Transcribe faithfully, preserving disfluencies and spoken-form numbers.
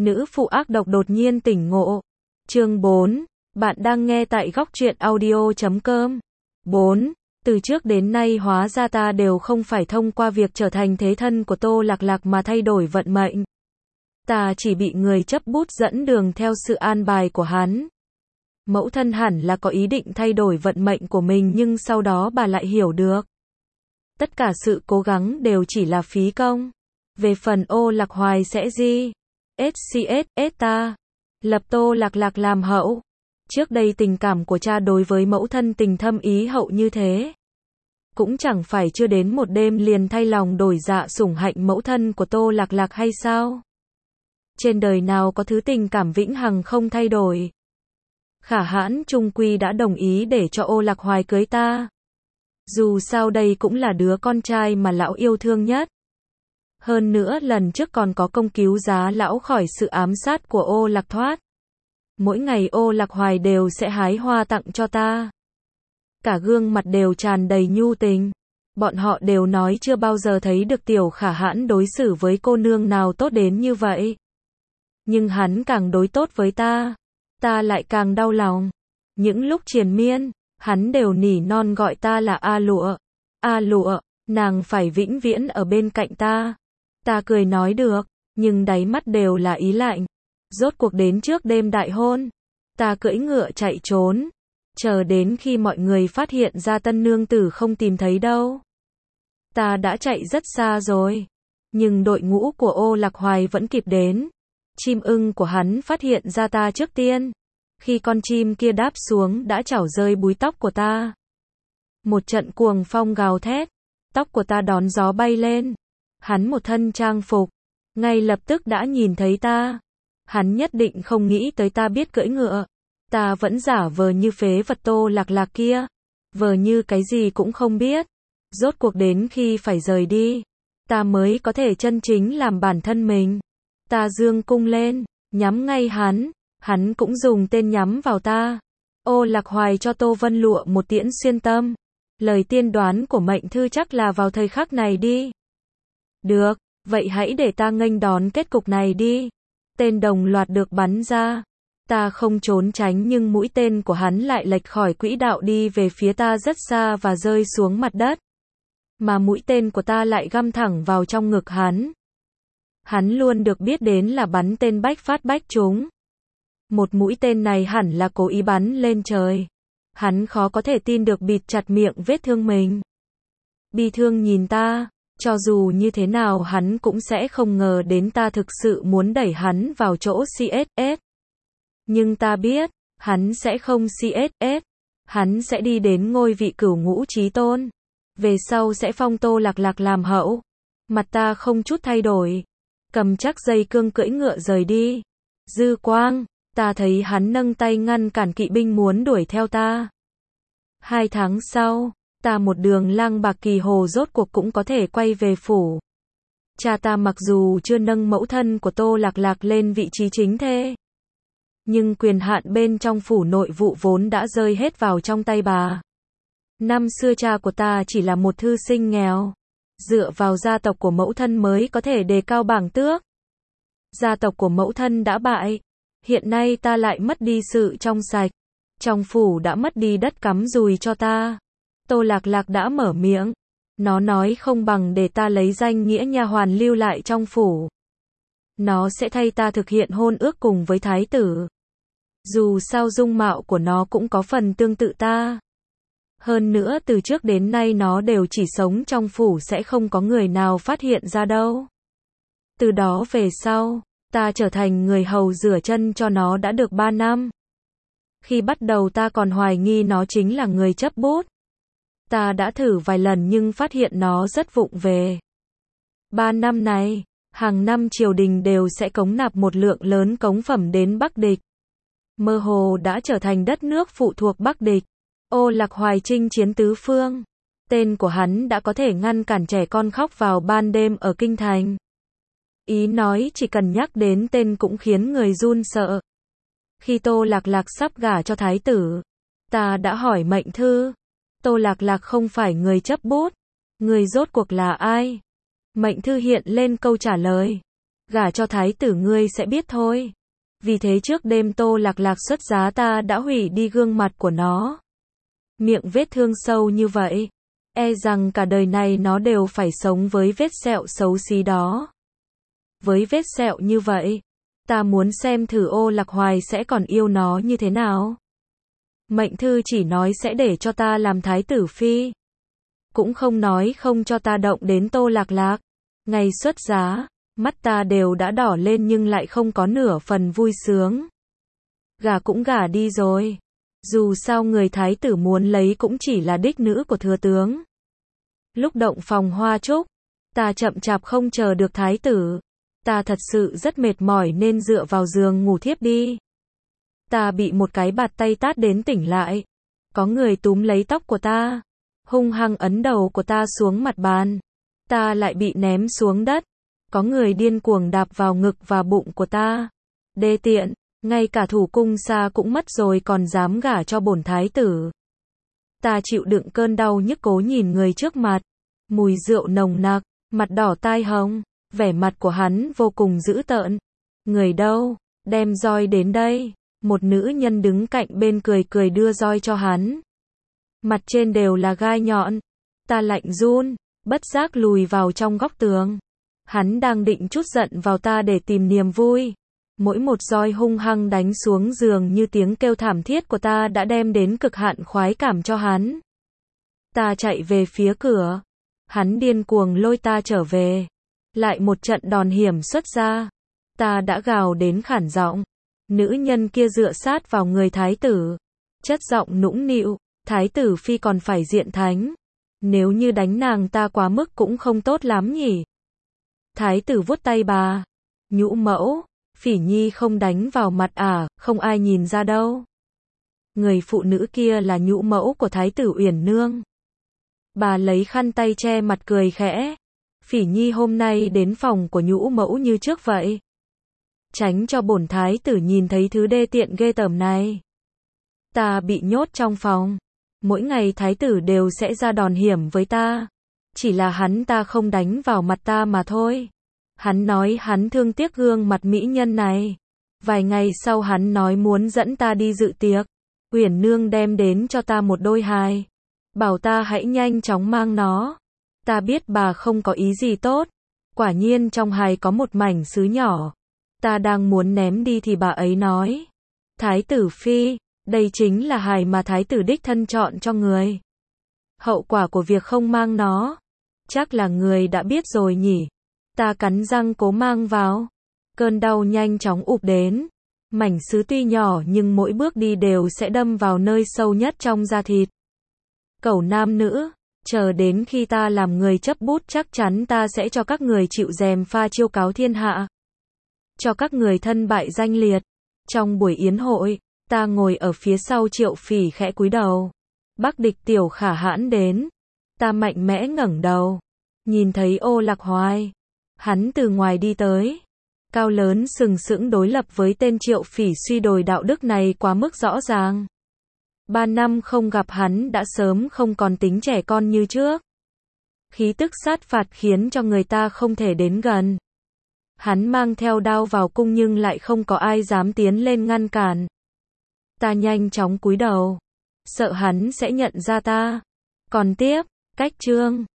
Nữ phụ ác độc đột nhiên tỉnh ngộ. Chương bốn. Bạn đang nghe tại góc truyện audio chấm com. bốn. Từ trước đến nay hóa ra ta đều không phải thông qua việc trở thành thế thân của Tô Lạc Lạc mà thay đổi vận mệnh. Ta chỉ bị người chấp bút dẫn đường theo sự an bài của hắn. Mẫu thân hẳn là có ý định thay đổi vận mệnh của mình, nhưng sau đó bà lại hiểu được tất cả sự cố gắng đều chỉ là phí công. Về phần Ô Lạc Hoài sẽ gì? ét xê ét ét ta lập Tô Lạc Lạc làm hậu. Trước đây tình cảm của cha đối với mẫu thân tình thâm ý hậu như thế, cũng chẳng phải chưa đến một đêm liền thay lòng đổi dạ sủng hạnh mẫu thân của Tô Lạc Lạc hay sao? Trên đời nào có thứ tình cảm vĩnh hằng không thay đổi. Khả hãn chung quy đã đồng ý để cho Ô Lạc Hoài cưới ta. Dù sao đây cũng là đứa con trai mà lão yêu thương nhất. Hơn nữa lần trước còn có công cứu giá lão khỏi sự ám sát của Ô Lạc Thoát. Mỗi ngày Ô Lạc Hoài đều sẽ hái hoa tặng cho ta. Cả gương mặt đều tràn đầy nhu tình. Bọn họ đều nói chưa bao giờ thấy được tiểu khả hãn đối xử với cô nương nào tốt đến như vậy. Nhưng hắn càng đối tốt với ta, ta lại càng đau lòng. Những lúc triền miên, hắn đều nỉ non gọi ta là A Lụa. A Lụa, nàng phải vĩnh viễn ở bên cạnh ta. Ta cười nói được, nhưng đáy mắt đều là ý lạnh. Rốt cuộc đến trước đêm đại hôn, ta cưỡi ngựa chạy trốn, chờ đến khi mọi người phát hiện ra tân nương tử không tìm thấy đâu. Ta đã chạy rất xa rồi, nhưng đội ngũ của Ô Lạc Hoài vẫn kịp đến. Chim ưng của hắn phát hiện ra ta trước tiên. Khi con chim kia đáp xuống đã chảo rơi búi tóc của ta. Một trận cuồng phong gào thét, tóc của ta đón gió bay lên. Hắn một thân trang phục, ngay lập tức đã nhìn thấy ta. Hắn nhất định không nghĩ tới ta biết cưỡi ngựa. Ta vẫn giả vờ như phế vật Tô Lạc Lạc kia, vờ như cái gì cũng không biết. Rốt cuộc đến khi phải rời đi, ta mới có thể chân chính làm bản thân mình. Ta giương cung lên, nhắm ngay hắn, hắn cũng dùng tên nhắm vào ta. Ô Lạc Hoài cho Tô Vân Lụa một tiễn xuyên tâm. Lời tiên đoán của mệnh thư chắc là vào thời khắc này đi. Được, vậy hãy để ta nghênh đón kết cục này đi. Tên đồng loạt được bắn ra. Ta không trốn tránh nhưng mũi tên của hắn lại lệch khỏi quỹ đạo đi về phía ta rất xa và rơi xuống mặt đất. Mà mũi tên của ta lại găm thẳng vào trong ngực hắn. Hắn luôn được biết đến là bắn tên bách phát bách trúng. Một mũi tên này hẳn là cố ý bắn lên trời. Hắn khó có thể tin được bịt chặt miệng vết thương mình. Bi thương nhìn ta, cho dù như thế nào hắn cũng sẽ không ngờ đến ta thực sự muốn đẩy hắn vào chỗ xê ét ét. Nhưng ta biết, hắn sẽ không xê ét ét. Hắn sẽ đi đến ngôi vị cửu ngũ chí tôn. Về sau sẽ phong Tô Lạc Lạc làm hậu. Mặt ta không chút thay đổi, cầm chắc dây cương cưỡi ngựa rời đi. Dư quang, ta thấy hắn nâng tay ngăn cản kỵ binh muốn đuổi theo ta. Hai tháng sau, ta một đường lang bạc kỳ hồ rốt cuộc cũng có thể quay về phủ. Cha ta mặc dù chưa nâng mẫu thân của Tô Lạc Lạc lên vị trí chính thê, nhưng quyền hạn bên trong phủ nội vụ vốn đã rơi hết vào trong tay bà. Năm xưa cha của ta chỉ là một thư sinh nghèo, dựa vào gia tộc của mẫu thân mới có thể đề cao bảng tước. Gia tộc của mẫu thân đã bại, hiện nay ta lại mất đi sự trong sạch, trong phủ đã mất đi đất cắm dùi cho ta. Tô Lạc Lạc đã mở miệng, nó nói không bằng để ta lấy danh nghĩa nha hoàn lưu lại trong phủ. Nó sẽ thay ta thực hiện hôn ước cùng với thái tử. Dù sao dung mạo của nó cũng có phần tương tự ta. Hơn nữa từ trước đến nay nó đều chỉ sống trong phủ, sẽ không có người nào phát hiện ra đâu. Từ đó về sau, ta trở thành người hầu rửa chân cho nó đã được ba năm. Khi bắt đầu ta còn hoài nghi nó chính là người chấp bút. Ta đã thử vài lần nhưng phát hiện nó rất vụng về. Ba năm này, hàng năm triều đình đều sẽ cống nạp một lượng lớn cống phẩm đến Bắc Địch. Mơ hồ đã trở thành đất nước phụ thuộc Bắc Địch. Ô Lạc Hoài chinh chiến tứ phương. Tên của hắn đã có thể ngăn cản trẻ con khóc vào ban đêm ở kinh thành. Ý nói chỉ cần nhắc đến tên cũng khiến người run sợ. Khi Tô Lạc Lạc sắp gả cho thái tử, ta đã hỏi mệnh thư. Tô Lạc Lạc không phải người chấp bút. Người rốt cuộc là ai? Mệnh thư hiện lên câu trả lời. Gả cho thái tử ngươi sẽ biết thôi. Vì thế trước đêm Tô Lạc Lạc xuất giá ta đã hủy đi gương mặt của nó. Miệng vết thương sâu như vậy, e rằng cả đời này nó đều phải sống với vết sẹo xấu xí đó. Với vết sẹo như vậy, ta muốn xem thử Ô Lạc Hoài sẽ còn yêu nó như thế nào. Mệnh thư chỉ nói sẽ để cho ta làm thái tử phi. Cũng không nói không cho ta động đến Tô Lạc Lạc. Ngày xuất giá, mắt ta đều đã đỏ lên nhưng lại không có nửa phần vui sướng. Gả cũng gả đi rồi. Dù sao người thái tử muốn lấy cũng chỉ là đích nữ của thừa tướng. Lúc động phòng hoa trúc, ta chậm chạp không chờ được thái tử. Ta thật sự rất mệt mỏi nên dựa vào giường ngủ thiếp đi. Ta bị một cái bạt tay tát đến tỉnh lại. Có người túm lấy tóc của ta, hung hăng ấn đầu của ta xuống mặt bàn. Ta lại bị ném xuống đất. Có người điên cuồng đạp vào ngực và bụng của ta. Đê tiện, ngay cả thủ cung xa cũng mất rồi còn dám gả cho bổn thái tử. Ta chịu đựng cơn đau nhức cố nhìn người trước mặt. Mùi rượu nồng nặc, mặt đỏ tai hồng, vẻ mặt của hắn vô cùng dữ tợn. Người đâu? Đem roi đến đây. Một nữ nhân đứng cạnh bên cười cười đưa roi cho hắn. Mặt trên đều là gai nhọn. Ta lạnh run, bất giác lùi vào trong góc tường. Hắn đang định trút giận vào ta để tìm niềm vui. Mỗi một roi hung hăng đánh xuống giường như tiếng kêu thảm thiết của ta đã đem đến cực hạn khoái cảm cho hắn. Ta chạy về phía cửa. Hắn điên cuồng lôi ta trở về. Lại một trận đòn hiểm xuất ra. Ta đã gào đến khản giọng. Nữ nhân kia dựa sát vào người thái tử. Chất giọng nũng nịu. Thái tử phi còn phải diện thánh. Nếu như đánh nàng ta quá mức cũng không tốt lắm nhỉ. Thái tử vuốt tay bà. Nhũ mẫu, Phỉ Nhi không đánh vào mặt à, không ai nhìn ra đâu. Người phụ nữ kia là nhũ mẫu của thái tử Uyển Nương. Bà lấy khăn tay che mặt cười khẽ. Phỉ Nhi hôm nay đến phòng của nhũ mẫu như trước vậy. Tránh cho bổn thái tử nhìn thấy thứ đê tiện ghê tởm này. Ta bị nhốt trong phòng. Mỗi ngày thái tử đều sẽ ra đòn hiểm với ta. Chỉ là hắn ta không đánh vào mặt ta mà thôi. Hắn nói hắn thương tiếc gương mặt mỹ nhân này. Vài ngày sau hắn nói muốn dẫn ta đi dự tiệc. Uyển Nương đem đến cho ta một đôi hài. Bảo ta hãy nhanh chóng mang nó. Ta biết bà không có ý gì tốt. Quả nhiên trong hài có một mảnh sứ nhỏ. Ta đang muốn ném đi thì bà ấy nói. Thái tử phi, đây chính là hài mà thái tử đích thân chọn cho người. Hậu quả của việc không mang nó. Chắc là người đã biết rồi nhỉ. Ta cắn răng cố mang vào. Cơn đau nhanh chóng ùp đến. Mảnh sứ tuy nhỏ nhưng mỗi bước đi đều sẽ đâm vào nơi sâu nhất trong da thịt. Cẩu nam nữ, chờ đến khi ta làm người chấp bút chắc chắn ta sẽ cho các người chịu dèm pha chiêu cáo thiên hạ. Cho các người thân bại danh liệt. Trong buổi yến hội, ta ngồi ở phía sau Triệu Phỉ khẽ cúi đầu. Bắc địch tiểu khả hãn đến. Ta mạnh mẽ ngẩng đầu. Nhìn thấy Ô Lạc Hoài. Hắn từ ngoài đi tới. Cao lớn sừng sững đối lập với tên Triệu Phỉ suy đồi đạo đức này quá mức rõ ràng. Ba năm không gặp hắn đã sớm không còn tính trẻ con như trước. Khí tức sát phạt khiến cho người ta không thể đến gần. Hắn mang theo đao vào cung nhưng lại không có ai dám tiến lên ngăn cản. Ta nhanh chóng cúi đầu. Sợ hắn sẽ nhận ra ta. Còn tiếp, cách chương.